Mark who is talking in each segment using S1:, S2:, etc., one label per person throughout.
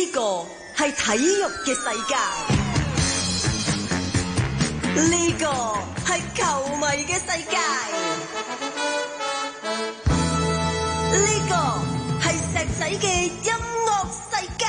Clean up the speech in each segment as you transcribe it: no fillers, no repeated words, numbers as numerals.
S1: 個係體育嘅世界，呢個係球迷嘅世界，呢個係石仔嘅音樂世界。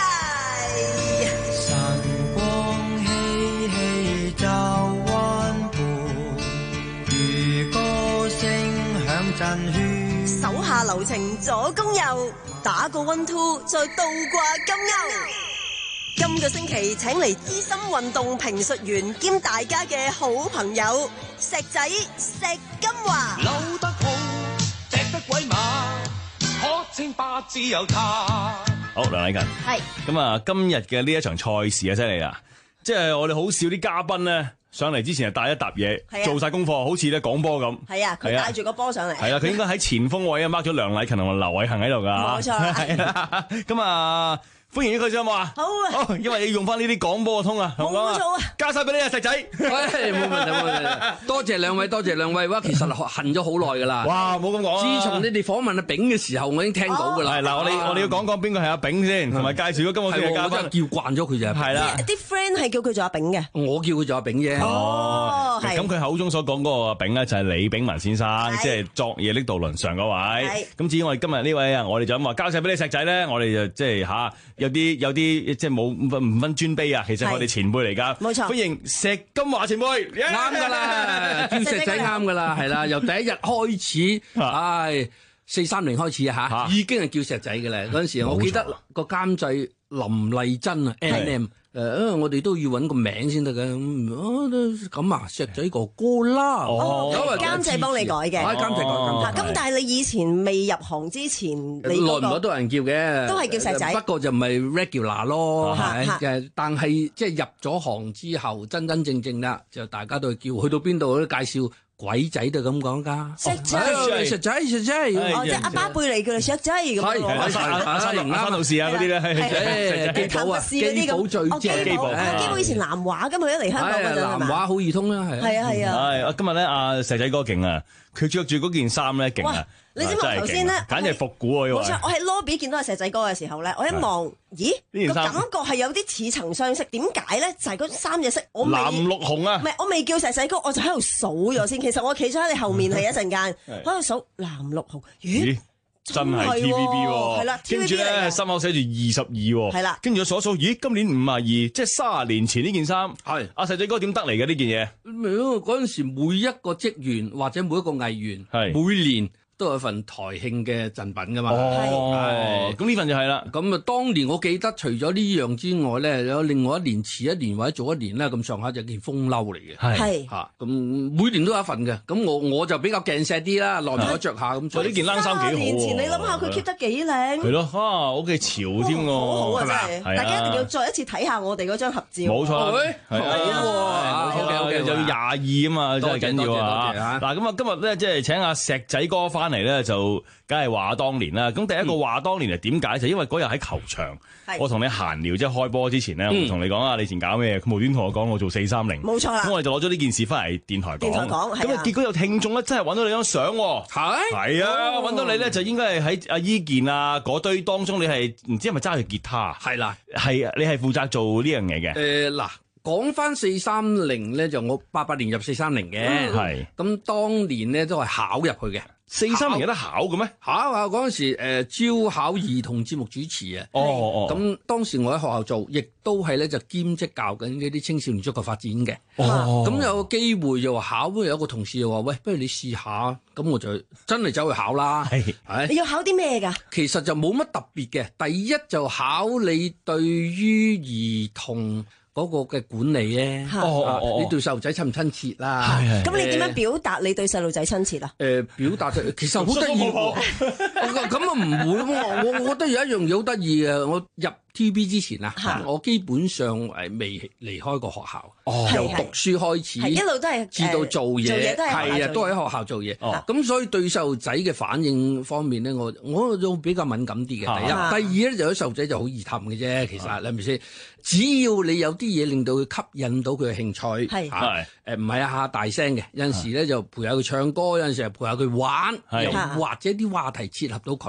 S2: 晨光嬉戲照灣畔，如歌聲響陣圈。
S1: 手下留情左攻右，打個 1-2 再倒掛金鈎。今個星期請嚟資深運動評述員兼大家嘅好朋友石仔石金華。
S3: 扭得好，隻得鬼馬，可稱霸自由他。
S4: 好，梁禮勤
S1: 係
S4: 咁啊！今日嘅呢一場賽事啊，犀利啦！即係我哋好少啲嘉賓咧上嚟之前係帶一沓嘢，做晒功課，好似咧講波咁。
S1: 係啊，佢帶住個波上嚟。
S4: 係啦，佢應該喺前鋒位啊 mark 咗梁禮勤同埋劉偉恒喺度噶。
S1: 冇錯。
S4: 係啦，咁啊。歡迎佢上冇啊！
S1: 好啊！
S4: 好，因為你用翻呢啲廣播嘅通啊，
S1: 冇錯啊！
S4: 交晒俾你啊，石仔。
S5: 喂，冇問題，冇問題。多謝兩位，多謝兩位。哇，其實恨咗好耐噶啦。
S4: 哇，冇咁講啊！
S5: 自從你哋訪問阿炳嘅時候，我已經聽到噶啦。
S4: 係嗱，我哋要講講邊個係阿炳先，同埋介紹咗今個星期嘅嘉賓。
S5: 我真係叫慣咗佢就係
S4: 啦。
S1: 啲 friend 係叫佢做阿炳嘅，
S5: 我叫佢做阿炳啫。
S1: 哦，係。
S4: 咁佢口中所講嗰個阿炳咧，就係李炳文先生，即係昨夜的渡輪上嗰位。咁至於我哋今日呢位啊，我哋就咁話交晒俾你石仔咧，我哋就即係吓有啲。即係冇唔分尊卑啊！其實我哋前輩嚟㗎，冇錯。歡迎石金華前輩，
S5: 啱㗎啦，叫石仔啱㗎啦，係啦，由第一日開始，唉，430開始啊嚇，已經係叫石仔㗎啦。嗰陣時我記得個監製林麗珍啊 ，NM。我哋都要揾個名先得嘅，咁啊，石仔哥哥啦，
S1: 監製幫你改嘅，
S5: 監製改。
S1: 咁但係你以前未入行之前，你
S5: 耐唔耐都有人叫嘅，
S1: 都係叫石仔，
S5: 不過就唔係 regular 咯，係但係即係入咗行之後，真真正正啦，就大家都係叫，去到邊度都介紹。鬼仔都咁講噶，
S1: 石仔，
S5: 石仔，石仔，
S1: 哦，即係阿巴貝嚟嘅石仔咁咯，
S4: 阿山道士啊嗰啲咧，
S5: 基寶啊，基寶最正，
S1: 基寶以前南華咁佢一嚟香港嗰陣係嘛？
S5: 南華好易通啦，
S1: 係啊係啊。
S4: 今日咧阿石仔哥勁啊，佢着住嗰件衫咧勁啊！
S1: 你知唔知頭先咧？
S4: 簡直係復古啊！
S1: 冇錯，我喺 lobby 見到阿石仔哥嘅時候咧，我一望，咦，個感覺係有啲似曾相識。點解咧？就係嗰三隻色，我
S4: 藍綠紅啊！
S1: 唔係，我未叫石仔哥，我就喺度數咗先。其實我企咗喺你後面係一陣間，喺度數藍綠紅。咦，
S4: 真係 TVB 喎！
S1: 係啦，
S4: 跟住咧心口寫住22喎。係啦，跟住我數一數，咦，今年52，即係30年前呢件衫。係阿石仔哥點得嚟嘅呢件嘢？
S5: 嗰陣時每一個職員或者每一個藝員，每年都有份台慶嘅贈品噶嘛。
S4: 哦，咁呢份就係啦。
S5: 咁啊，當年我記得除咗呢樣之外咧，有另外一年遲一年或者早一年咧，咁上下就件風褸嚟嘅。
S1: 係
S5: 嚇，咁每年都有一份嘅。咁我就比較鏡石啲啦，耐唔耐着下咁。所以
S4: 呢件冷衫幾好喎。
S1: 年前你諗下佢 keep 得幾靚。
S4: 係咯，我嘅潮添喎。
S1: 好啊，真係。大家一定要再一次睇下我哋嗰張合照。
S4: 冇錯。係
S5: 啊。
S4: OK，就22啊嘛，真係緊要啊。嗱，咁啊，今日咧即係請阿石仔哥翻嚟咧，就梗係話當年啦。咁第一個話當年係點解？就因為嗰日喺球場，我同你閒聊，即係開波之前咧，我同你講啊，你以前搞咩？佢無端同我講我做430。
S1: 冇錯啦。咁
S4: 我哋就攞咗呢件事翻嚟電台講。咁啊，結果有聽眾咧真係揾到你張相喎。係啊，揾到你咧就應該係喺阿伊健啊嗰堆當中，你係唔知係咪揸住吉他？
S5: 係啦，
S4: 係你係負責做呢樣嘢嘅。
S5: 嗱。講翻430咧，就我88年入430嘅，係咁當年咧都係考入去嘅。
S4: 430有得考嘅咩？
S5: 考啊！嗰陣時招考兒童節目主持啊。咁當時我喺學校做，亦都係咧就兼職教緊呢啲青少年足球發展嘅。咁有個機會就話考，有一個同事就話：喂，不如你試下。咁我就真係走去考啦。係
S1: 你要考啲咩㗎？
S5: 其實就冇乜特別嘅。第一就考你對於兒童嗰個嘅管理咧，你對細路仔親唔親切啦？
S1: 咁你點樣表達你對細路仔親切啊？
S5: 表達其實好得意喎。咁啊唔會喎，我覺得有一樣嘢好得意嘅，我入 TVB 之前啊，我基本上未離開過學校，由讀書開始，
S1: 一路都係
S5: 至到做嘢，係啊，都喺學校做嘢。咁所以對細路仔嘅反應方面咧，我都比較敏感啲嘅。第一，第二咧就啲細路仔就好易氹嘅啫。其實係咪先？只要你有啲嘢令到佢吸引到佢嘅興趣，唔係下大聲嘅，有陣時咧就陪下佢唱歌，有陣時係陪下佢玩，又或者啲話題切合到佢。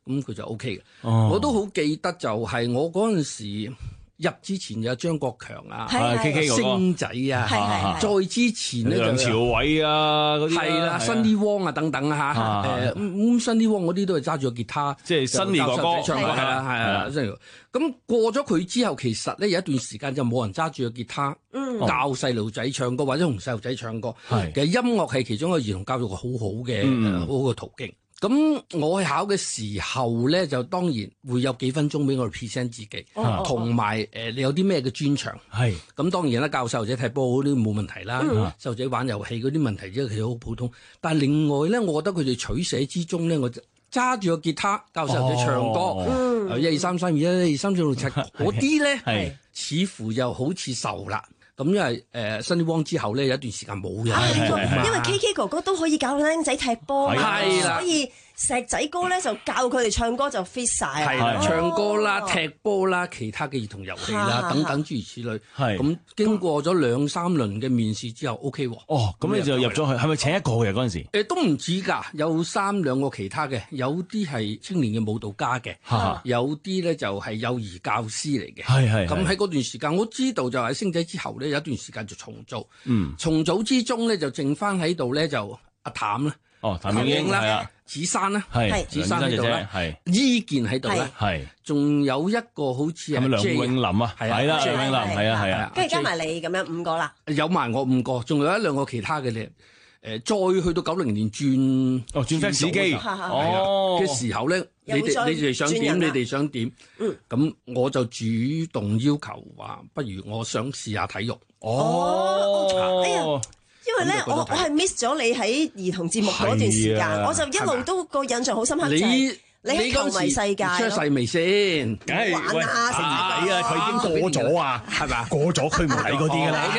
S5: 咁佢就 O K 嘅。我都好記得就係我嗰陣時入之前有張國強啊
S4: ，K K
S5: 星仔啊，再之前咧就
S4: 梁朝偉啊嗰啲
S5: 係啦，新啲汪啊等等啊嚇，新啲汪嗰啲都係揸住個吉他，
S4: 即係新年哥哥
S5: 唱歌係啦，咁過咗佢之後，其實咧有一段時間就冇人揸住個吉他教細路仔唱歌，或者同細路仔唱歌。其實音樂係其中一個兒童教育好好嘅好好嘅途徑。咁我去考嘅時候咧，就當然會有幾分鐘俾我哋 present 自己，同埋你有啲咩嘅專長。係咁當然啦，教細路仔踢波嗰啲冇問題啦，細路仔玩遊戲嗰啲問題即係其實好普通。但係另外咧，我覺得佢哋取捨之中咧，我揸住個吉他教細路仔唱歌，1 2 3 3 2 1 2 3 4 5 6 7嗰啲咧，似乎又好似受啦。咁因為新啲汪之後咧有一段時間冇嘅，
S1: 因為 K K 哥哥都可以教僆仔踢波，所以石仔哥咧就教佢哋唱歌就 fit 晒。
S5: 係唱歌啦、踢波啦、其他嘅兒童遊戲啦等等諸如此類。係咁經過咗2、3輪嘅面試之後 OK 喎。
S4: 哦，咁你就入咗去，係咪請一個嘅嗰陣時？
S5: 都唔止㗎，有3、2個其他嘅，有啲係青年嘅舞蹈家嘅，有啲咧就係幼兒教師嚟嘅。係咁喺嗰段時間，我知道就喺星仔之後咧有一段時間就重組。重組之中咧就剩翻喺度咧就阿譚啦。譚詠英啦，子珊啦，子珊喺度啦，伊健喺度啦，仲有一個好似係
S4: 梁永林啊，係啦，梁永林係啊，
S1: 跟住加埋你咁樣5個啦，
S5: 有埋我5個，仲有1、2個其他嘅咧，再去到90年轉
S4: fax 機
S5: 嘅時候咧，你哋想點？你哋想點？咁我就主動要求話，不如我想試下體育。
S1: 哎呀！因為咧，我係 miss 咗你喺兒童節目嗰段時間，我就一路都個印象好深刻。你喺球迷世界
S5: 出世未先？
S4: 梗係玩啊！食魚仔啊！佢已經過咗啊，係咪？過咗佢唔睇嗰啲㗎啦。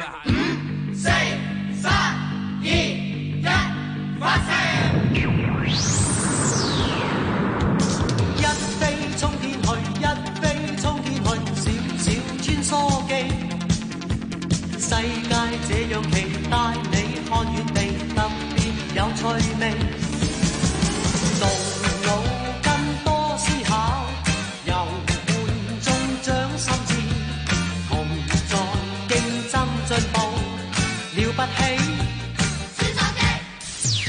S3: 5、4、3、2、1，發射！一飛沖天去，一飛沖天去，小小穿梭機。世界這樣期待你看遠地，特別有趣味。動腦筋多思考，由觀眾長心智，同在競爭進步，了不起。穿梭機，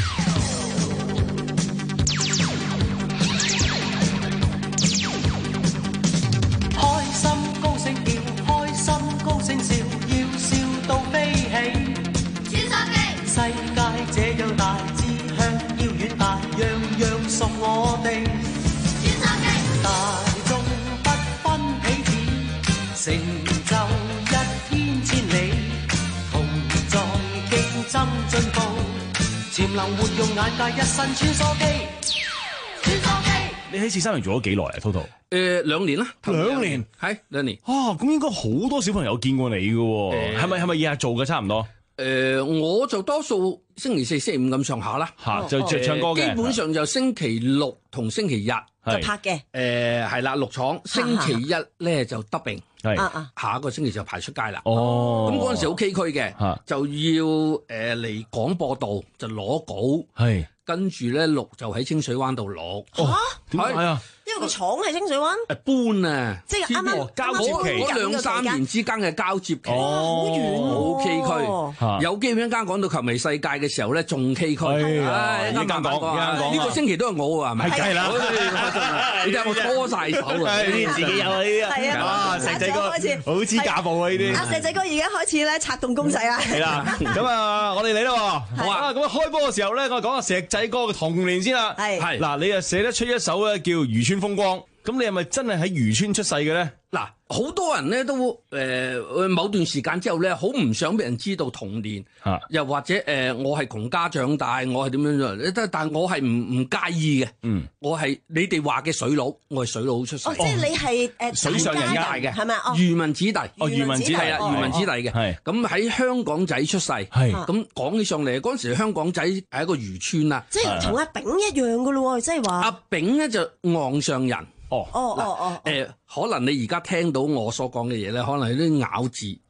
S3: 開心高聲叫，開心高聲笑。到飛起，穿梭機，世界這樣大，志向要遠大，樣樣屬我哋。穿梭機，大眾不分彼此，成就一天千里，同在競爭進步，潛能活用眼界，一身穿梭機。穿梭機，
S4: 你喺4、3年做咗幾耐啊 ？Total？
S5: 2年啦，
S4: 頭2年
S5: 係2年。
S4: 咁應該好多小朋友見過你嘅喎，係咪日日做嘅差唔多？
S5: 我就多數星期4、星期5咁上下啦，
S4: 就唱歌嘅。
S5: 基本上就星期6同星期日
S1: 就拍嘅。
S5: 係啦，錄廠。星期1咧就dubbing，下一個星期就排出街啦。咁嗰陣時好崎嶇嘅，就要嚟廣播道就攞稿，跟住咧錄就喺清水灣度錄。
S4: 點解啊？
S1: 因為個廠喺清水灣，
S5: 搬啊，
S1: 即係啱啱
S4: 交接期
S5: 嗰2、3年之間嘅交接期，
S1: 好遠，
S5: 好崎嶇。有機會一間講到球迷世界嘅時候咧，仲崎嶇。
S4: 一間講
S5: 呢個星期都係我啊，係咪？
S4: 係啦，
S5: 你睇下我拖晒手啊！
S4: 呢啲自己有啊呢啲。
S1: 係啊，
S4: 石仔哥好似家暴啊呢啲。
S1: 阿石仔哥而家開始咧拆動公仔啦。
S4: 係啦，咁啊，我哋嚟啦，好啊。咁啊，開波嘅時候咧，我講下石仔哥嘅童年先啦。係嗱，你啊寫得出一首咧叫《漁村風光》，咁你係咪真係喺漁村出世嘅咧？
S5: 嗱，好多人咧都某段時間之後咧，好唔想俾人知道童年，又或者我係窮家長大，我係點樣？但我係唔介意嘅。我係你哋話嘅水佬，我係水佬出世。
S1: 即係你係
S4: 水上人家
S5: 嘅，
S1: 係咪？
S5: 漁民子弟，
S4: 漁民子弟
S5: 係啊，漁民子弟嘅。係咁喺香港仔出世，咁講起上嚟，嗰陣時香港仔係一個漁村啊，
S1: 即係同阿炳一樣噶咯喎，即係話
S5: 阿炳咧就岸上人。
S1: 可能
S5: 你而家聽到我所講嘅嘢咧，可能係啲咬字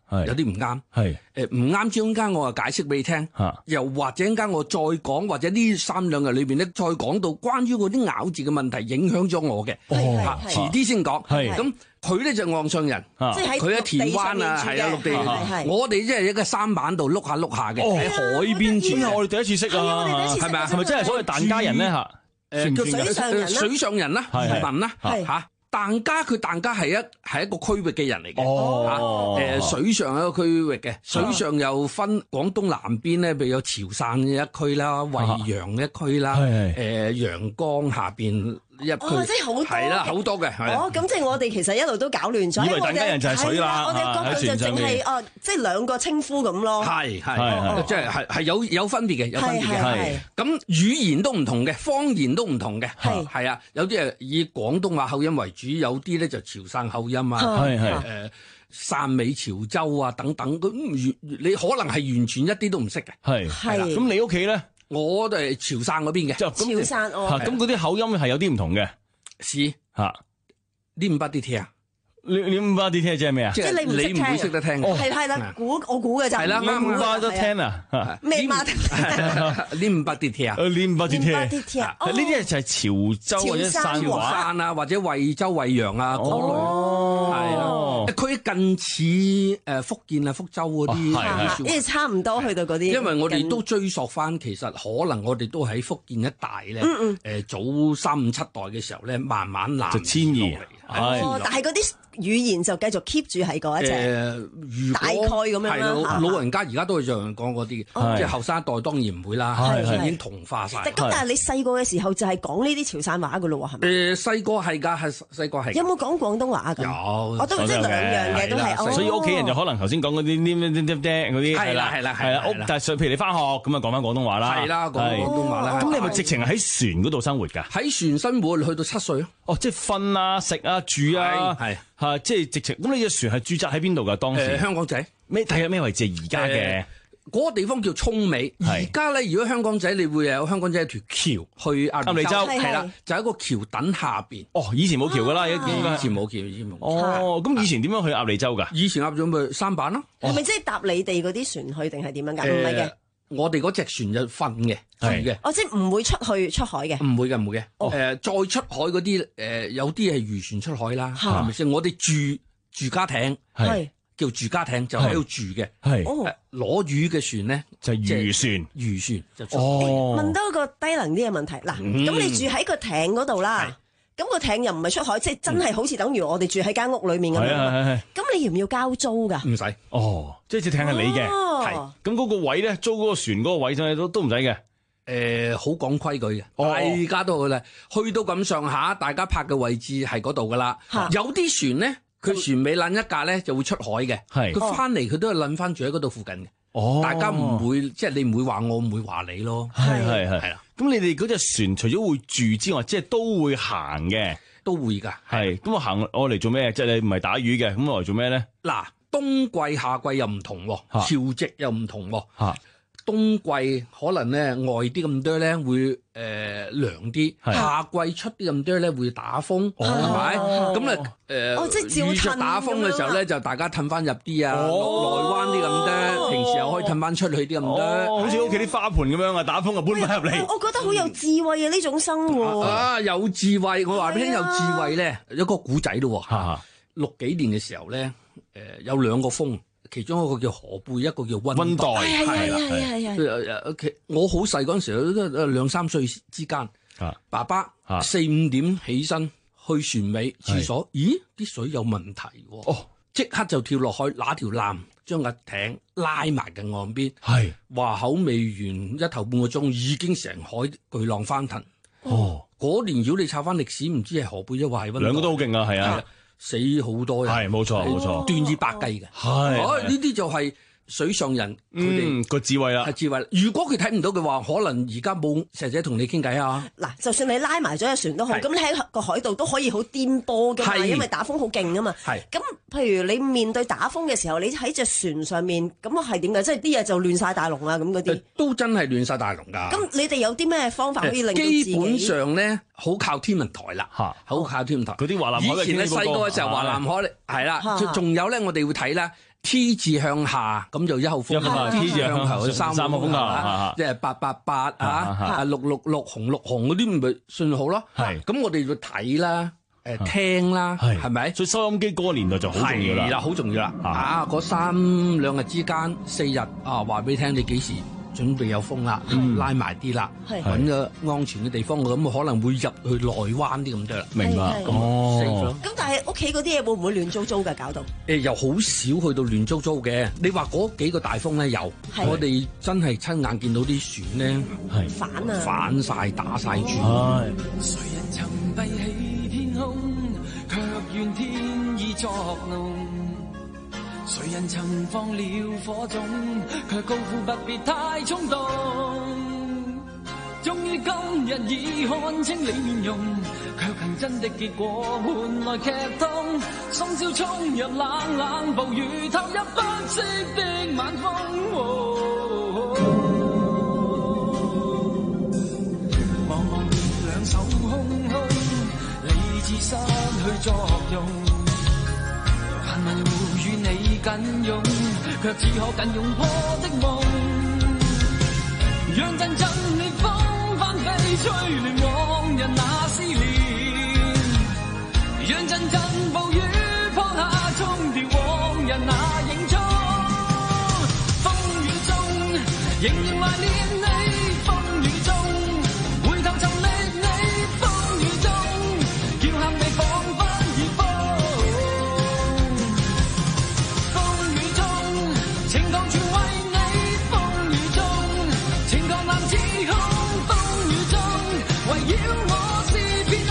S5: 有啲唔啱。
S4: 係
S5: 唔啱之中間，我解釋俾你聽。又或者間我再講，或者呢3兩日裏邊咧，再講到關於嗰啲咬字嘅問題影響咗我嘅。遲啲先講。咁佢咧就岸上人，
S1: 即係
S5: 佢喺田灣啊，係啊，陸地。我哋即係一個舢板度碌下碌下嘅，喺海邊住。
S4: 我哋第一次識啊，係咪啊？係咪真係所謂疍家人咧嚇？
S1: 叫水上人啦，
S5: 水上人啦，民啦嚇。疍家佢疍家係一個區域嘅人嚟嘅。水上一個區域嘅，水上又分廣東南邊咧，譬如有潮汕嘅一區啦，惠陽一區啦，陽江下邊一區，
S1: 即係好多
S5: 係啦，好多嘅。
S1: 咁即係我哋其實一路都搞亂咗，
S4: 以為疍家人就係水啦，
S1: 我哋角度就淨係即係兩個稱呼咁咯。
S5: 係即係有分別嘅，有分別嘅。咁語言都唔同嘅，方言都唔同嘅。係啊，有啲係以廣東話口音為主，有啲咧就潮汕口音啊，汕尾潮州啊等等。咁你可能係完全一啲都唔識嘅。
S4: 係咁你屋企咧？
S5: 我哋潮汕嗰邊嘅。
S1: 潮汕
S4: 咁嗰啲口音係有啲唔同嘅。
S5: 是呢五百啲聽啊？
S4: 你五百啲聽即係咩啊？
S5: 即係你唔會識得聽。
S1: 係啦，我估嘅咋。
S5: 係啦，
S4: 五百都聽啊？
S1: 咩馬？
S5: 呢五百啲聽啊？
S4: 呢五百啲聽。
S1: 呢
S4: 啲就係潮州或者汕話
S5: 啊，或者惠州、惠陽啊嗰類。係啦，佢近似福建啊、福州嗰啲。
S1: 即係差唔多去到嗰啲。
S5: 因為我哋都追溯翻，其實可能我哋都喺福建一帶咧。早3、5、7代嘅時候咧，慢慢就遷移嚟。
S1: 但係嗰啲語言就繼續 keep 住喺嗰一隻，大概咁樣啦。
S5: 老人家而家都會這樣講嗰啲，即係後生一代當然唔會啦，已經同化晒。
S1: 咁但係你細個嘅時候就係講呢啲潮汕話㗎咯喎，係咪？
S5: 細個係㗎，係細個係。
S1: 有冇講廣東話㗎？
S5: 有，
S1: 我都即係兩樣嘅都係。
S4: 所以屋企人就可能頭先講嗰啲嗰啲
S5: 係啦。
S4: 但係譬如你翻學咁啊，講翻廣東話啦。
S5: 係啦，講廣東話啦。
S4: 咁你係咪直情喺船嗰度生活㗎？
S5: 喺船生活去到7歲咯。
S4: 即係瞓啊、食啊、住啊。即係直情。咁你隻船係駐紮喺邊度㗎？當時
S5: 香港仔
S4: 睇下咩位置？而家嘅
S5: 嗰個地方叫涌尾。而家咧，如果香港仔，你會有香港仔一條橋去鴨脷洲，係啦，就喺個橋墩下邊。
S4: 以前冇橋㗎啦，
S5: 以前冇橋，以前冇。
S4: 咁以前點樣去鴨脷洲㗎？
S5: 以前鴨脷洲咪舢板咯。
S1: 係咪即係搭你哋嗰啲船去定係點樣㗎？唔係嘅。
S5: 我哋嗰隻船就瞓嘅，住嘅。
S1: 即係唔會出海嘅。
S5: 唔會嘅。再出海嗰啲，有啲係漁船出海啦，係咪先？我哋住家艇，叫住家艇，就喺度住嘅。攞魚嘅船咧
S4: 就係漁船
S5: 就出海。
S1: 問多一個低能啲嘅問題，嗱，咁你住喺個艇嗰度啦，咁個艇又唔係出海，即係真係好似等於我哋住喺間屋裏面咁樣。咁你要唔要交租㗎？
S5: 唔使。
S4: 即係隻艇係你嘅。咁嗰個位咧，租嗰個船嗰個位都唔使嘅。
S5: 好講規矩嘅，大家都好啦。去到咁上下，大家泊嘅位置係嗰度㗎啦。有啲船咧，佢船尾撚一架咧就會出海嘅。佢翻嚟佢都係撚翻住喺嗰度附近嘅。大家唔會即係你唔會話我，唔會話你咯。
S4: 係啦。咁你哋嗰隻船除咗會住之外，即係都會行嘅，
S5: 都會㗎。
S4: 咁我行我嚟做咩？即係你唔係打魚嘅，咁我嚟做咩咧？
S5: 嗱，冬季夏季又唔同，潮汐又唔同。冬季可能咧外啲咁多咧會涼啲，夏季出啲咁多咧會打風，係咪？咁遇着打風嘅時候咧，就大家褪翻入啲啊，落內灣啲咁多，平時又可以褪翻出去啲咁多。
S4: 好似屋企啲花盆咁樣啊，打風就搬翻入嚟。
S1: 我覺得好有智慧啊！呢種生活
S5: 有智慧。我話俾你聽，有智慧咧，有個古仔咯。60幾年嘅時候咧，有兩個風。其中一個叫河貝，一個叫溫帶。我好細嗰陣時都2、3歲之間。爸爸4、5點起身去船尾廁所，咦？啲水有問題喎。即刻就跳落去，拿條纜將個艇拉埋嘅岸邊。話口未完1頭半個鐘，已經成海巨浪翻騰。嗰年如果你抄翻歷史，唔知係河貝抑或係溫帶。
S4: 兩個都好勁啊，係啊。
S5: 死好多人，
S4: 係冇錯，
S5: 斷以百計嘅。呢啲就係水上人佢哋
S4: 個智慧啦，
S5: 係智慧。如果佢睇唔到嘅話，可能而家冇石仔同你傾偈啊。
S1: 嗱，就算你拉埋咗隻船都好，咁你喺個海度都可以好顛簸㗎嘛，因為打風好勁啊嘛。咁譬如你面對打風嘅時候，你喺隻船上面，咁係點㗎？即係啲嘢就亂晒大龍啊，咁嗰啲
S5: 都真係亂晒大龍㗎。咁
S1: 你哋有啲咩方法可以令到自己？
S5: 基本上咧，好靠天文台啦，好靠天文台。
S4: 嗰啲華南海
S5: 以前咧細個嘅時候，華南海係啦，仲有咧，我哋會睇啦。 T 字向下咁就1號風球
S4: ，T 字向後
S5: 3號風球，即係888啊，666紅綠紅嗰啲咪信號咯。
S4: 係，
S5: 咁我哋要睇啦，聽啦，係咪？
S4: 所以收音機嗰個年代就好重要啦。
S5: 係啦，好重要啦。嗰3-2日之間4日啊，話俾你聽你幾時準備有風啦，拉埋啲啦，揾個安全嘅地方，咁可能會入去內灣啲咁多啦。
S4: 明白。
S1: 咁但係屋企嗰啲嘢會唔會亂糟糟㗎？搞到
S5: 又好少去到亂糟糟嘅。你話嗰幾個大風咧有，我哋真係親眼見到啲船咧反晒打晒轉。
S3: 誰人曾閉起天空，卻怨天意作弄。誰人曾放了火種，卻高呼不必太衝動。終於今日已看清你面容，卻憑真的結果換來劇痛。深宵衝入冷冷暴雨，投入不息的晚風。茫茫然兩手空空，理智失去作用。繁文互與你緊擁，卻只可緊擁破的夢。讓陣陣烈風翻飛，吹亂往日那思念。讓陣陣暴雨拋下，沖掉往日那影蹤。風雨中仍然懷念你，風雨中回頭尋覓你，風雨中叫喊你彷彿熱風。風雨中情抗全為你，風雨中情抗難自控，風雨中圍繞我是片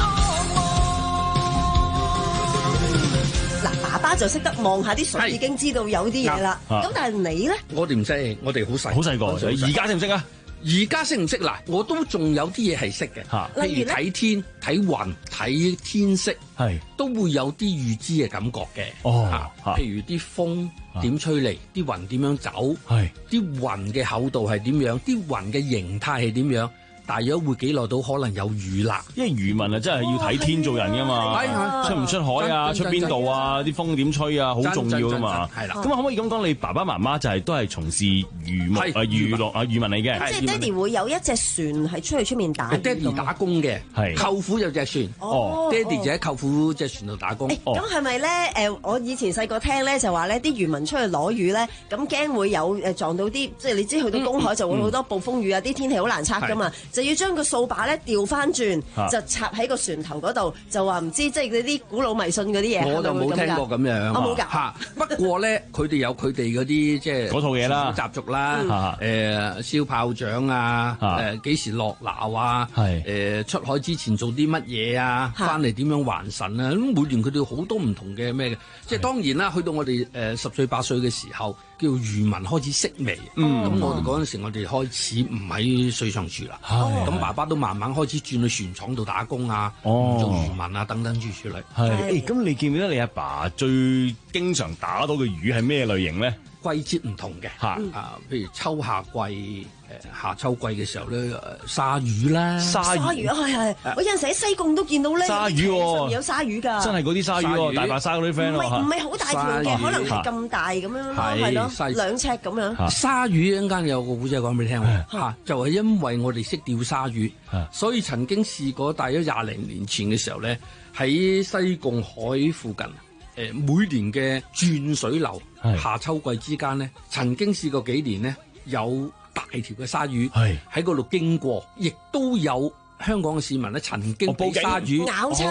S3: 噩夢。
S1: 嗱，爸爸就識得望下啲水，已經知道有啲嘢啦。咁但係你咧？
S5: 我哋唔識，我哋好細，
S4: 好細個。而家識唔識啊？
S5: 而家識唔識嗱？我都仲有啲嘢係識嘅，譬如睇天、睇雲、睇天色，都會有啲預知嘅感覺嘅。譬如啲風點吹嚟，啲雲點樣走，啲雲嘅厚度係點樣，啲雲嘅形態係點樣。大約會幾耐到可能有雨啦，因為
S4: 漁民啊，真係要睇天做人噶嘛，出唔出海啊，出邊度啊，啲風點吹啊，好重要噶嘛。係啦，咁可唔可以咁講？你爸爸媽媽就係都係從事漁牧漁民嚟嘅。
S1: 即係爹哋會有一隻船係出去出面打。
S5: 爹哋打工嘅，舅父有隻船，爹哋就喺舅父隻船度打工。
S1: 咁係咪咧？我以前細個聽咧就話咧，啲漁民出去攞魚咧，咁驚會有撞到啲，即係你知去到公海就會好多暴風雨啊，啲天氣好難測噶嘛。就要將個掃把咧調翻轉，就插喺個船頭嗰度，就話唔知即係嗰啲古老迷信嗰啲嘢。
S5: 我就冇聽過咁樣。
S1: 我冇㗎。嚇！
S5: 不過咧，佢哋有佢哋嗰啲即係
S4: 嗰套嘢啦，
S5: 習俗啦，燒炮仗啊，幾時落錨啊，出海之前做啲乜嘢啊，翻嚟點樣還神啊？咁每年佢哋好多唔同嘅咩嘅，即係當然啦。去到我哋10歲8歲嘅時候，叫漁民開始識微。咁我哋嗰陣時，我哋開始唔喺水上住啦。咁爸爸都慢慢開始轉去船廠度打工啊，做漁民啊等等諸如此類。
S4: 係，咁你記唔記得你阿爸最經常打到嘅魚係咩類型咧？
S5: 季節唔同嘅，譬如秋夏季，夏秋季嘅時候咧，鯊魚啦，
S1: 鯊魚係，我有陣時喺西貢都見到咧，
S4: 鯊魚
S1: 有鯊魚㗎，
S4: 真係嗰啲鯊魚，大白鯊嗰啲 friend 咯，
S1: 唔係好大條嘅，可能係咁大咁樣咯，係咯，2尺咁樣。
S5: 鯊魚一陣間有個古仔講俾你聽喎，就係因為我哋識釣鯊魚，所以曾經試過大約20零年前嘅時候咧，喺西貢海附近。每年嘅轉水流，夏秋季之間咧，曾經試過幾年咧，有大條嘅鯊魚喺嗰度經過，亦都有香港嘅市民咧曾經被鯊魚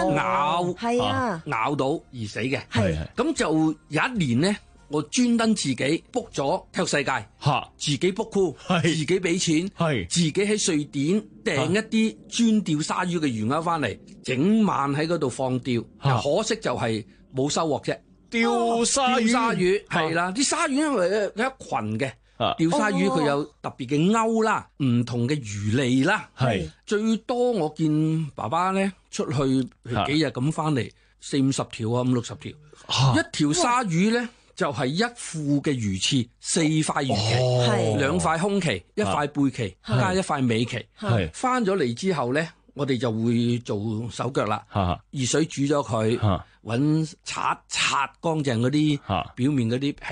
S5: 咬到而死嘅。咁就有一年咧，我專登自己 book 咗體育世界，自己 book pool，自己俾錢，自己喺瑞典訂一啲專釣鯊魚嘅魚鈎翻嚟，整晚喺嗰度放釣。可惜就係冇收穫啫。
S4: 釣鯊魚
S5: 係啦，啲鯊魚因為有一群嘅釣鯊魚，佢有特別嘅鈎啦，唔同嘅魚餌啦。最多我見爸爸咧出去譬如幾日咁翻嚟，40-50條啊，50-60條，一條鯊魚咧就係一副嘅魚翅，4塊魚鰭，2塊胸鰭，1塊背鰭，加1塊尾鰭。翻咗嚟之後咧，我哋就會做手腳啦，熱水煮咗佢，揾刷乾淨嗰啲表面嗰啲皮，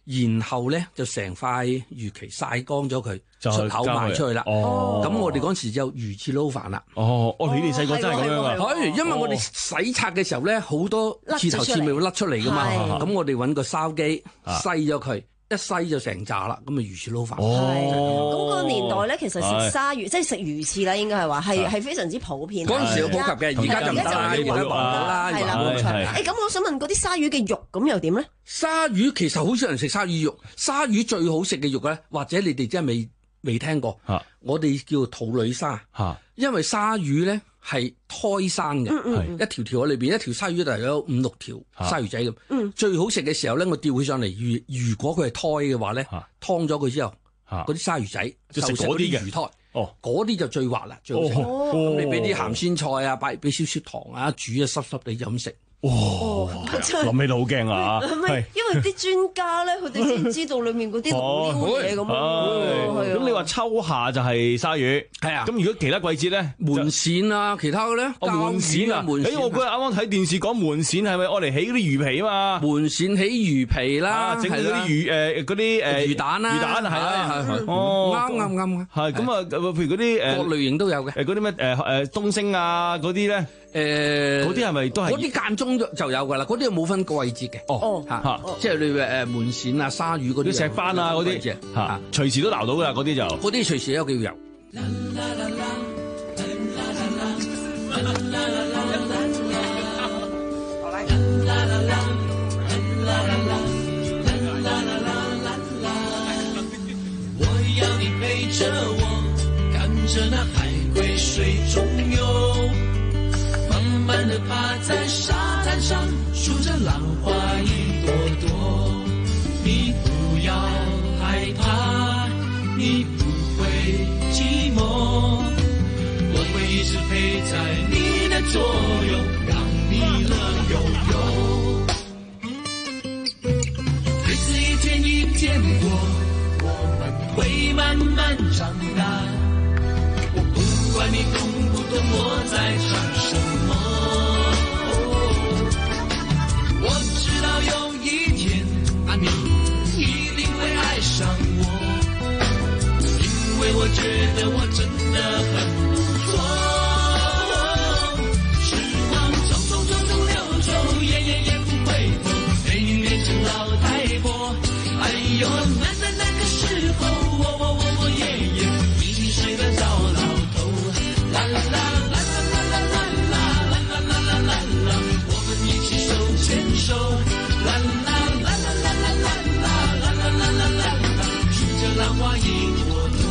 S5: 然後咧就成塊魚鰭曬乾咗佢，
S4: 就
S5: 出口賣出去啦。
S4: 哦，
S5: 咁我哋嗰時就有魚翅撈飯啦。
S4: 哦，你哋細個真係咁樣噶？
S5: 係，因為我哋洗刷嘅時候咧，好多翅頭翅尾會甩出嚟噶嘛。咁我哋揾個筲箕篩咗佢。一篩就成扎啦，咁咪魚翅撈飯。
S1: 咁嗰個年代咧，其實食鯊魚即係食魚翅啦，應該係話係非常之普遍。
S5: 嗰陣時好普及嘅，而家就唔得啦，而家冇啦。
S1: 係啦，冇錯。咁我想問嗰啲鯊魚嘅肉咁又點咧？
S5: 鯊魚其實好少人食鯊魚肉，鯊魚最好食嘅肉咧，或者你哋真係未聽過。我哋叫肚裏鯊，因為鯊魚咧係胎生嘅，一條條喺裏邊，一條鯊魚大概有5-6條鯊魚仔咁。最好食嘅時候咧，我釣佢上嚟，如果佢係胎嘅話咧，劏咗佢之後，嗰啲鯊魚仔就食嗰啲魚胎，嗰啲就最滑啦，最好食。咁你俾啲鹹鮮菜啊，俾少少糖啊，煮啊濕濕地就咁食。
S4: 哇！諗起都好驚啊！
S1: 係因為啲專家咧，佢哋先知道裡面嗰啲嘢咁。
S4: 咁你話秋夏就係鯊魚，係啊。咁如果其他季節咧，
S5: 門鱔啊，其他嘅咧，
S4: 門鱔啊。我嗰日啱啱睇電視講門鱔係咪愛嚟起嗰啲魚皮啊嘛？
S5: 門鱔起魚皮啦，
S4: 整嗰啲魚蛋啦，魚蛋係啦，
S5: 啱。
S4: 係咁啊，譬如嗰啲
S5: 各類型都有嘅。
S4: 嗰啲咩東星啊嗰啲咧。嗰啲係咪都係？
S5: 嗰啲間中就有㗎啦，嗰啲冇分季節嘅。即係你門鱔啊、鯊魚嗰啲
S4: 石斑啊嗰啲隨時都撈到㗎啦，嗰啲就。
S5: 嗰啲隨時有機會有。
S3: 我要你陪着我，看着那海龜水中游。慢慢地趴在沙灘上，數着浪花一朵朵。你不要害怕，你不會寂寞，我會一直陪在你的左右，讓你樂悠悠。日子一天一天過，我們會慢慢長大。我不管你懂不懂我在唱什麼。我覺得我真的很不錯，時光匆流走，也不回頭，美女變成老太婆。哎呦，那個時候，我已經睡得着老頭。啦啦啦啦啦啦啦啦啦啦啦啦啦啦，我們一起手牽手。啦啦啦啦啦啦啦啦啦啦啦啦啦，數着浪花一朵朵。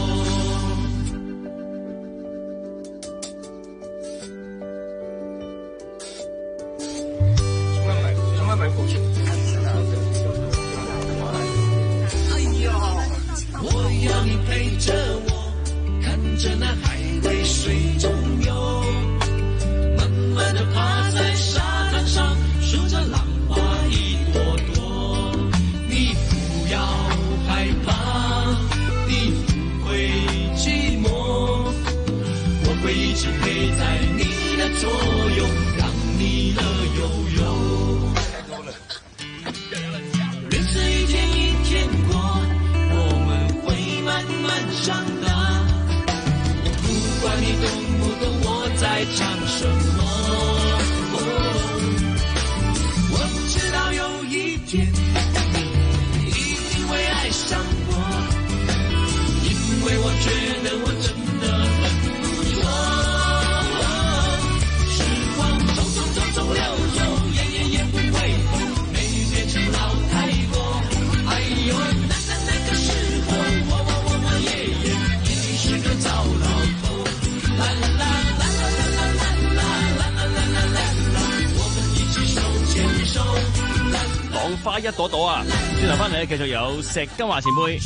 S3: 陪着我，看着那海龜水中游，慢慢地趴在沙灘上，數着浪花一朵朵。你不要害怕，你不會寂寞，我會一直陪在你的左右，讓你樂悠悠。日子一天一天過，慢慢長大，我不管你懂不懂我在唱什麼，我知道有一天你一定會愛上我，因為我覺得我真的很不錯。時光匆流走，也不回頭，美女變成老太婆。哎呦，那個時候。
S4: 浪花一朵朵啊！轉頭翻嚟繼續有石金華前輩。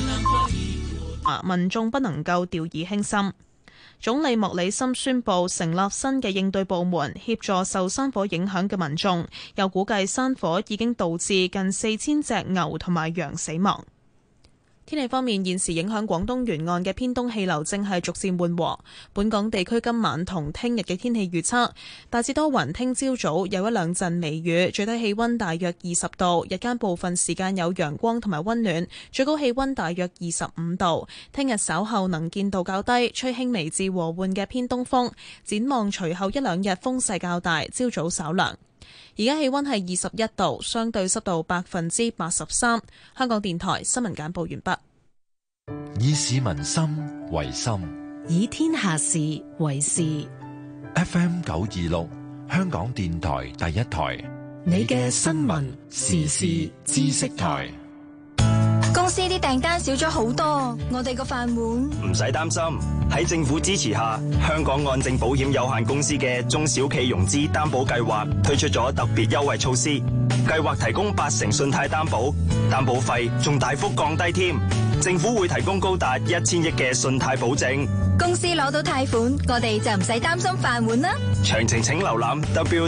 S6: 民眾不能夠掉以輕心。總理莫里森宣布成立新嘅應對部門，協助受山火影響嘅民眾。又估計山火已經導致近4000隻牛同埋羊死亡。 天氣方面，現時影響廣東沿岸嘅偏東氣流正係逐漸緩和。本港地區今晚同聽日嘅天氣預測大致多雲，聽朝早有一兩陣微雨，最低氣溫大約20度，日間部分時間有陽光同埋溫暖，最高氣溫大約25度。聽日稍後能見度較低，吹輕微至和緩嘅偏東風。展望隨後一兩日風勢較大，朝早稍涼。而家氣溫係21度，相對濕度83%。香港電台新聞簡報完畢。
S7: 以市民心為心，
S8: 以天下事為事。
S7: FM 926，香港電台第一台，
S8: 你嘅新聞時事知識台。
S9: 公司啲訂單少咗好多，我哋個飯碗
S10: 唔使擔心。喺政府支持下，香港按證保險有限公司嘅中小企融資擔保計劃推出咗特別優惠措施，計劃提供80%信貸擔保，擔保費仲大幅降低添。政府會提供高達1000億嘅信貸保證，
S9: 公司攞到貸款，我哋就唔使擔心飯碗啦。
S10: 詳情請瀏覽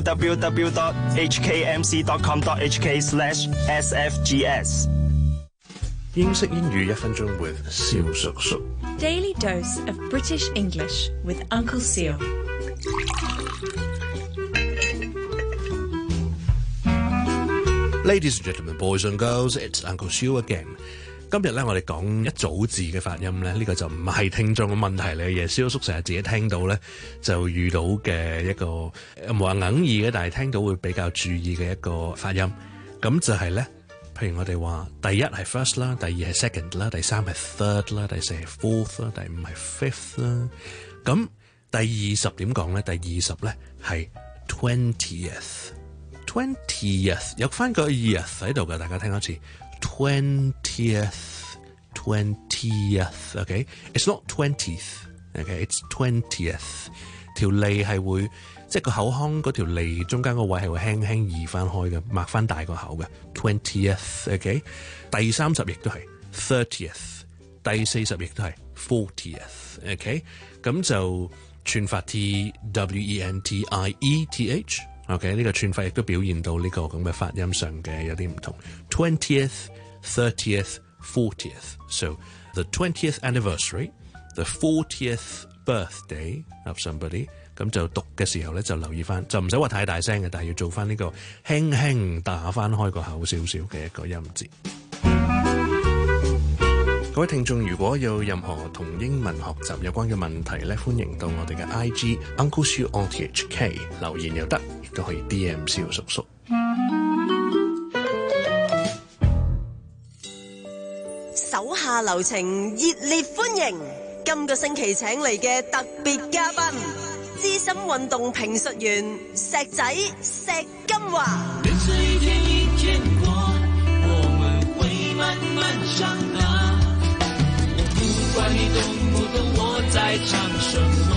S10: www.hkmc.com.hk/sfgs。
S11: 英式英語1分鐘 with 蕭叔叔。
S12: Daily dose of British English with Uncle Seal。
S11: Ladies and gentlemen, boys and girls, it's Uncle Seal again。今日咧，我哋講一組字嘅發音咧，呢個就唔係聽眾嘅問題嚟嘅，蕭叔成日自己聽到咧就遇到嘅一個唔話硬耳嘅，但係聽到會比較注意嘅一個發音。咁就係咧。譬如我哋話第一係 first 啦，第二係 second 啦，第三係 third 啦，第四係 fourth 啦，第五係 fifth 啦。咁第20點講咧？第20咧係 20th，有翻個 th 喺度嘅，大家聽多次 20th，OK，it's not 20th，OK，it's 20th。條脷係會。即係個口腔嗰條脷中間個位係會輕輕移翻開嘅，擘翻大個口嘅。20th，OK，第30亦都係 30th，第40亦都係 40th，OK，咁就串法 twentieth，OK，呢個串法亦都表現到呢個咁嘅發音上嘅有啲唔同。20th, 30th, 40th. So the 20th anniversary, the 40th birthday of somebody. 咁就讀嘅時候咧，就留意翻，就唔使話太大聲嘅，但係要做翻呢個輕輕打翻開個口少少嘅一個音節。各位聽眾，如果有任何同英文學習有關嘅問題咧，歡迎到我哋嘅 IG Uncle Siu RTHK 留言又得，亦都可以 DM 蕭叔叔。
S1: 手下留情，熱烈歡迎今個星期請嚟嘅特別嘉賓。資深運動評述員石仔石金華。
S3: 日子一天一天過，我們會慢慢長大。我不管你懂不懂我在唱什麼，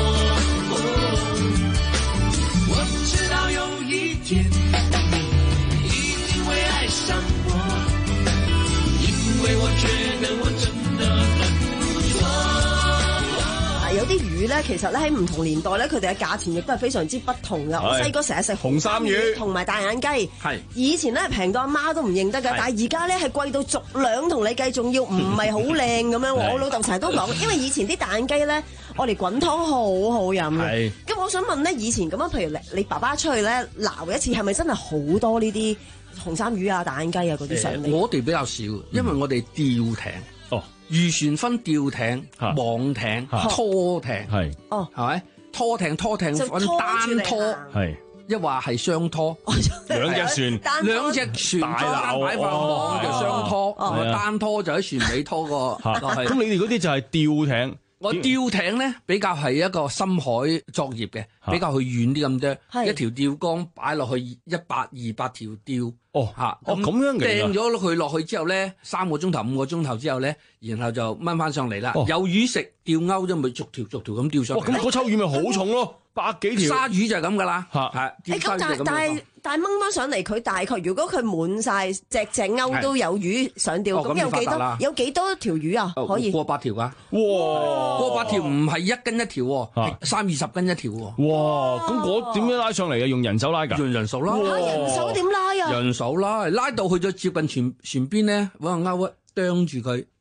S3: 我知道有一天你一定會愛上我，因為我覺得我真的很不錯。
S1: 有啲魚咧，其實咧喺唔同年代咧，佢哋嘅價錢亦都係非常之不同噶。我細個成日食紅衫魚同埋大眼雞，以前咧平到阿媽都唔認得噶，但係而家咧係貴到逐兩同你計，仲要唔係好靚咁樣。我老豆成日都講，因為以前啲大眼雞咧，我哋滾湯好好飲嘅。咁我想問咧，以前咁樣，譬如你爸爸出去咧撈一次，係咪真係好多呢啲紅衫魚啊、大眼雞啊嗰啲上嚟？
S5: 我哋比較少，因為我哋吊艇。漁船分吊艇、網艇、拖艇，係咪？拖艇分單拖，一話係雙拖，
S4: 兩隻船
S5: 裝擺塊網就雙拖，單拖就喺船尾拖個落去。
S4: 咁你哋嗰啲就係吊艇。
S5: 我吊艇咧比較係一個深海作業嘅，比較去遠啲咁多，一條吊竿擺落去100、200條吊。咁樣嘅掟咗佢落去之後咧，3個鐘頭、5個鐘頭之後咧，然後就掹翻上嚟啦。有魚食，吊鈎啫，咪逐條咁吊上嚟。
S4: 咁嗰抽魚咪好重咯，100幾條。
S5: 鯊魚就係咁噶啦，係。
S1: 但係掹翻上嚟，佢大概如果佢滿晒隻鈎都有魚上吊，咁有幾多條魚啊？可以
S5: 過8條㗎。哇！過8條唔係1斤1條喎，係30-20斤1條喎。
S4: 哇！咁我點樣拉上嚟啊？用人手拉㗎？
S5: 用人手啦。
S1: 人手點拉啊？
S5: 人手拉到去咗接近船邊咧，揾個鈎啄住佢。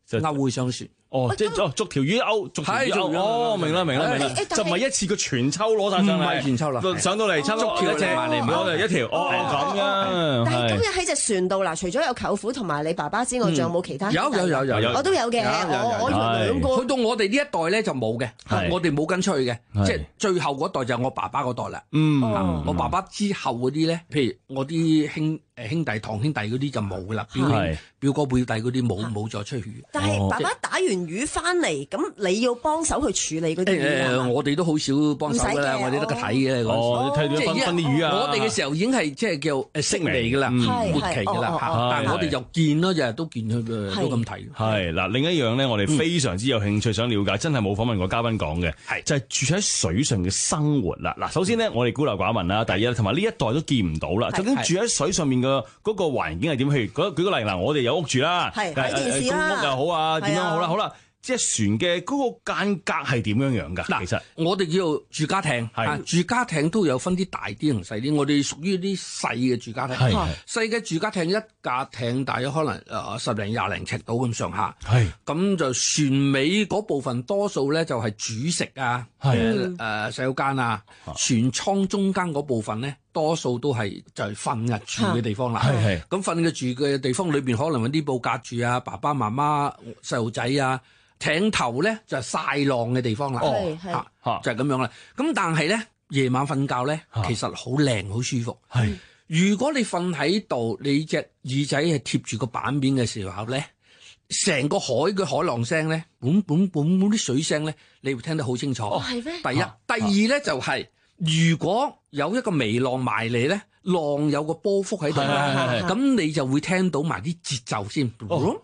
S5: 勾會上船。
S4: 哦，即係逐條魚勾，逐條魚勾。哦，明啦，就唔係一次個全抽攞晒上嚟，
S5: 唔係全抽啦，
S4: 上到嚟抽
S5: 逐條隻萬嚟，
S4: 我哋一條。哦，咁樣。
S1: 但係今日喺隻船度嗱，除咗有舅父同埋你爸爸之外，仲有冇其他？
S5: 有，
S1: 我都有嘅。我兩個。
S5: 去到我哋呢一代咧就冇嘅，我哋冇跟出去嘅，即係最後嗰代就係我爸爸嗰代啦。我爸爸之後嗰啲咧，譬如我啲兄弟、堂兄弟嗰啲就冇啦，表哥表弟嗰啲冇再出去。
S1: 但係爸爸打完魚翻嚟，咁你要幫手去處理嗰啲魚。
S5: 我哋都好少幫手㗎啦，我哋得個睇嘅嗰陣時。
S4: 睇到分啲魚啊！
S5: 我哋嘅時候已經係即係叫息微㗎啦，末期㗎啦。但係我哋就見咯，日日都見佢都咁睇。
S4: 係嗱，另一樣咧，我哋非常之有興趣想了解，真係冇訪問過嘉賓講嘅，就係住喺水上嘅生活啦。嗱，首先咧，我哋孤陋寡聞啦，第一同埋呢一代都見唔到啦。究竟住喺水上面嘅嗰個環境係點？譬如舉個例嗱，我哋有屋住啦，
S1: 睇電視啦，
S4: 公屋又好啊，點樣好啦，即係船嘅嗰個間隔係點樣樣㗎？嗱，其實
S5: 我哋叫做住家艇，住家艇都有分啲大啲同細啲。我哋屬於啲細嘅住家艇，細嘅住家艇一架艇大約可能10零20零尺到咁上下。咁就船尾嗰部分多數咧就係煮食啊，洗手間啊，船艙中間嗰部分咧多數都係就係瞓住嘅地方啦。咁瞓嘅住嘅地方裏邊可能有啲布隔住啊，爸爸媽媽細路仔啊。艇頭咧就係曬浪嘅地方啦，就係咁樣啦。咁但係咧夜晚瞓覺咧，其實好靚好舒服。如果你瞓喺度，你隻耳仔係貼住個板面嘅時候咧，成個海嘅海浪聲咧，本啲水聲咧，你會聽得好清楚。
S1: 係咩？
S5: 第一，第二咧就係如果有一個微浪埋嚟咧，浪有個波幅喺度咧，咁你就會聽到埋啲節奏先。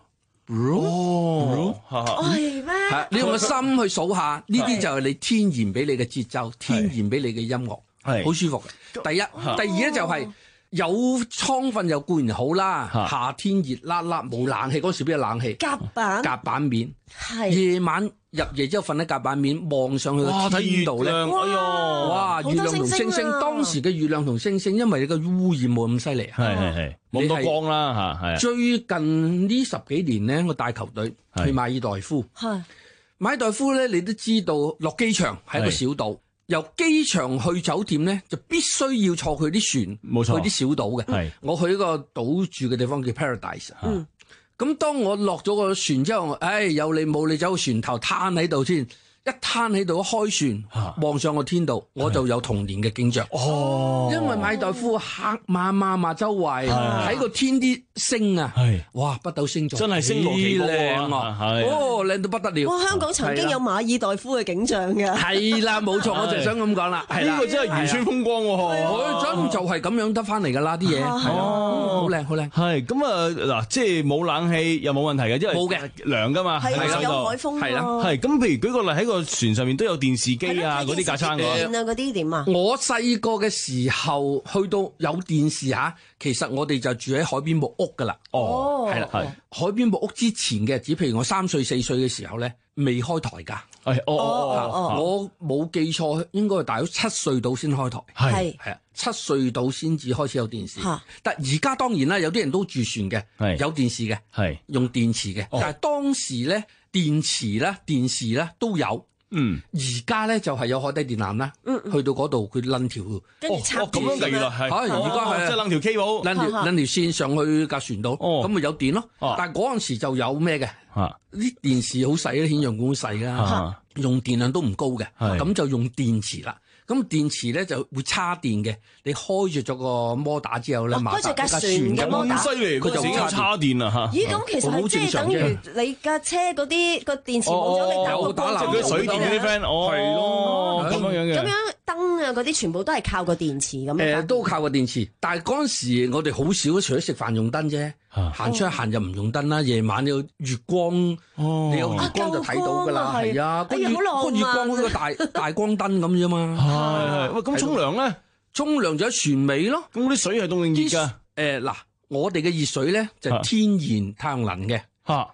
S1: 係咩？
S5: 你用個心去數下，呢啲就係你天然俾你嘅節奏，天然俾你嘅音樂，好舒服嘅。第一，第二咧就係有倉瞓又固然好啦。夏天熱辣辣冇冷氣嗰時邊有冷氣？甲板面，夜晚入夜之後瞓喺甲板面，望上去個天度咧，哇！月亮同星星，當時嘅月亮同星星，因為你個污染冇咁犀利，
S4: 冇咁多光啦嚇。
S5: 最近呢10幾年咧，我帶球隊去馬爾代夫。馬爾代夫咧，你都知道落機場係一個小島，由機場去酒店咧就必須要坐佢啲船，
S4: 冇錯，
S5: 去啲小島嘅。我去一個島住嘅地方叫 Paradise。咁當我落咗個船之後，有你冇你走個船頭攤喺度先。一攤喺度，開船望上個天度，我就有童年嘅景象。因為馬爾代夫黑麻麻周圍睇個天啲星啊，哇，北斗星座
S4: 真係星羅棋布
S5: 啊！靚到不得了。
S1: 香港曾經有馬爾代夫嘅景象㗎。
S5: 係啦，冇錯，我就想咁講啦。
S4: 呢個真係漁村風光喎。
S5: 真就係咁樣得翻嚟㗎啦，啲嘢係好靚好靚。
S4: 係咁啊嗱，即係冇冷氣又冇問題嘅，因為冇嘅涼㗎嘛，
S1: 係有海風。
S5: 係啦，
S4: 係咁。譬如舉個例喺個船上面都有電視機啊，嗰啲架撐
S1: 嗰啲點啊？
S5: 我細個嘅時候去到有電視嚇，其實我哋就住喺海邊木屋㗎啦。係啦，海邊木屋之前嘅日子，譬如我3歲4歲嘅時候咧，未開台㗎。我冇記錯，應該係大約7歲到先開台。係啊，7歲到先至開始有電視。但而家當然啦，有啲人都住船嘅，有電視嘅，用電池嘅。但係當時咧，電池啦、電視啦都有。而家咧就係有海底電纜啦，去到嗰度佢攆條，
S1: 跟住插
S4: 咁樣計啦，係
S5: 而家係
S4: 即係攆條 cable，
S5: 攆條線上去架船度，咁咪有電咯。但係嗰陣時就有咩嘅？啲電視好細咧，顯像管好細㗎，用電量都唔高嘅，咁就用電池啦。咁電池咧就會叉電嘅，你開住咗個摩打之後咧，
S1: 開住架船嘅摩打，
S4: 犀利，佢就叉電啦嚇。
S1: 咦，咁其實係即係等於你架車嗰啲個電池冇咗，你
S5: 有打
S4: 嗰啲水電嗰啲 friend，係咯，咁樣嘅。
S1: 咁樣燈啊嗰啲全部都係靠個電池咁樣。
S5: 都靠個電池，但係嗰陣時我哋好少，除咗食飯用燈啫，行出一行就唔用燈啦。夜晚你有月光，你有月光就睇到㗎啦，係啊，個月光好似個大光燈咁啫嘛。
S4: 喂，咁沖涼咧？
S5: 沖涼就喺船尾咯。
S4: 咁嗰啲水係凍定熱㗎？
S5: 嗱，我哋嘅熱水咧就天然太陽能嘅。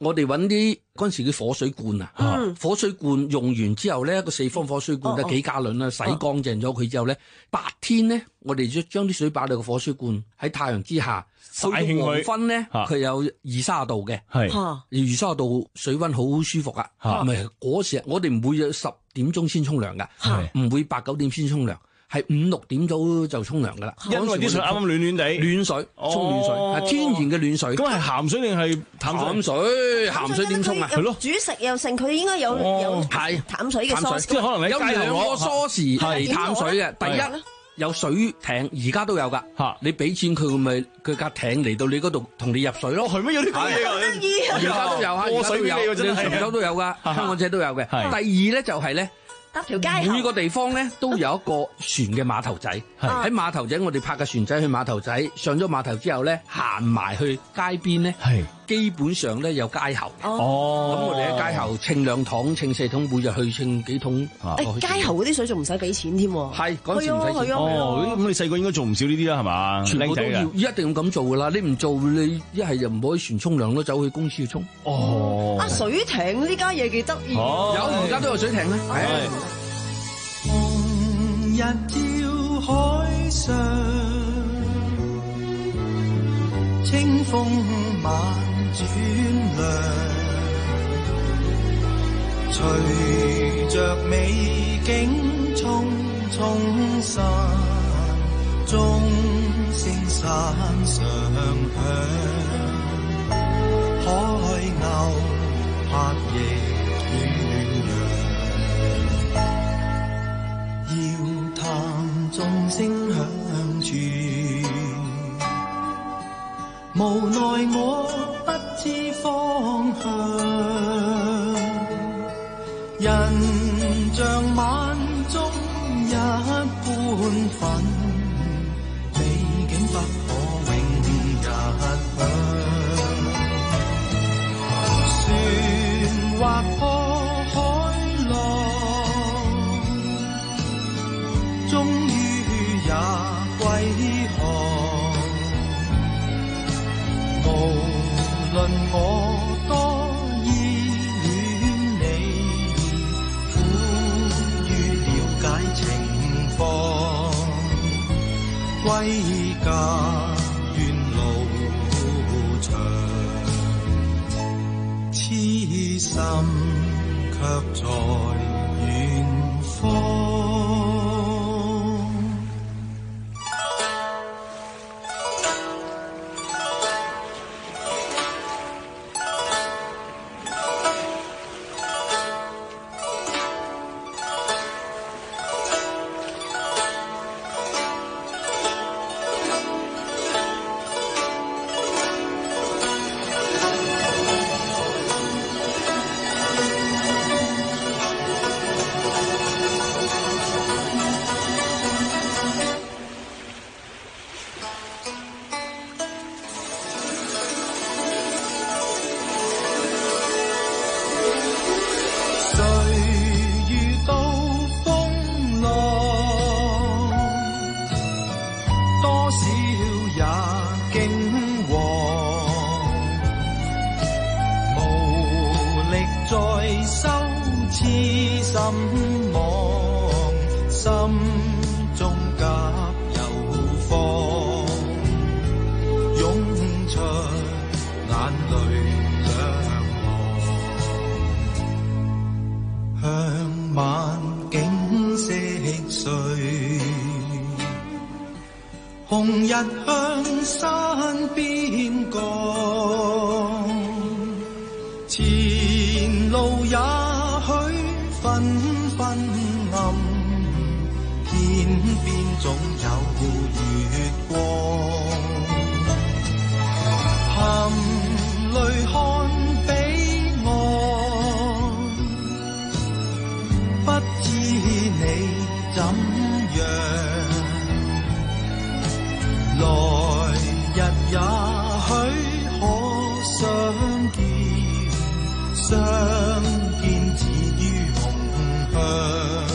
S5: 我哋揾啲嗰陣時嘅火水罐啊，火水罐用完之後咧，個4方火水罐得幾加侖啦，洗乾淨咗佢之後咧，白天咧，我哋將啲水擺到個火水罐喺太陽之下，去到黃昏咧，佢有20-30度嘅，20-30度水溫好舒服啊，唔係嗰時我哋唔會10點鐘先沖涼噶，唔會8-9點先沖涼。係5-6點早就沖涼噶啦，
S4: 因為啲水啱啱暖地，
S5: 暖水沖暖水係天然嘅暖水。
S4: 咁係鹹水定係淡水？
S5: 鹹水點沖啊？
S1: 係咯，煮食又剩，佢應該有淡水嘅sauce，
S4: 即係可能
S5: 有2個sauce係淡水嘅。第一有水艇，而家都有噶。你俾錢佢架艇嚟到你嗰度同你入水咯。
S4: 係咩有啲咁嘅嘢？
S5: 而家都有，而家都有，你長洲都有噶，香港仔都有嘅。第二咧就係咧。
S1: 搭條街口，
S5: 每個地方咧都有一個船嘅碼頭仔，喺碼頭仔我哋泊個船仔去碼頭仔，上咗碼頭之後咧行埋去街邊咧，基本上咧有街喉。咁我哋喺街喉稱2桶、稱4桶，每日去稱幾桶。
S1: 街喉嗰啲水仲唔使俾錢添？
S5: 係嗰陣時唔使錢。
S4: 咁你細個應該做唔少呢啲啦，係嘛？
S5: 全部都要一定要咁做噶啦，你唔做你一係就唔可以船沖涼咯，走去公司去沖。
S1: 水艇呢家嘢幾得意。
S5: 有而家都有水艇咧。
S2: 紅日照海上，清風晚轉涼，隨着美景匆匆散，鐘聲山上響，海鷗拍翼眾聲響處，無奈我不知方向，人像晚中一般粉，美景不可永日享，船劃破海浪，終於也歸航，無論我多依戀你，苦於了解情況，歸家願路長，痴心卻在遠方。紅日向山邊降，前路也許紛紛暗，天邊總有月光，含淚看彼岸，不知你怎樣，來日也許可相見，相見自於夢鄉，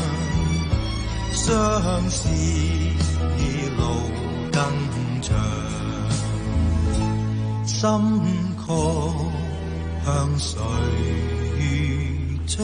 S2: 相思路更長，心曲向誰追？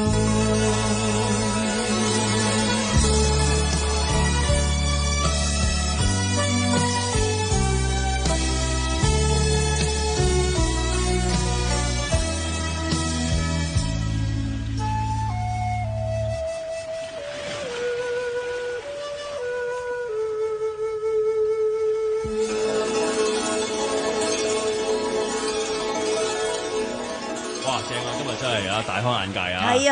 S4: 哇，正啊！今日真係啊，大開眼界啊！
S1: 係啊，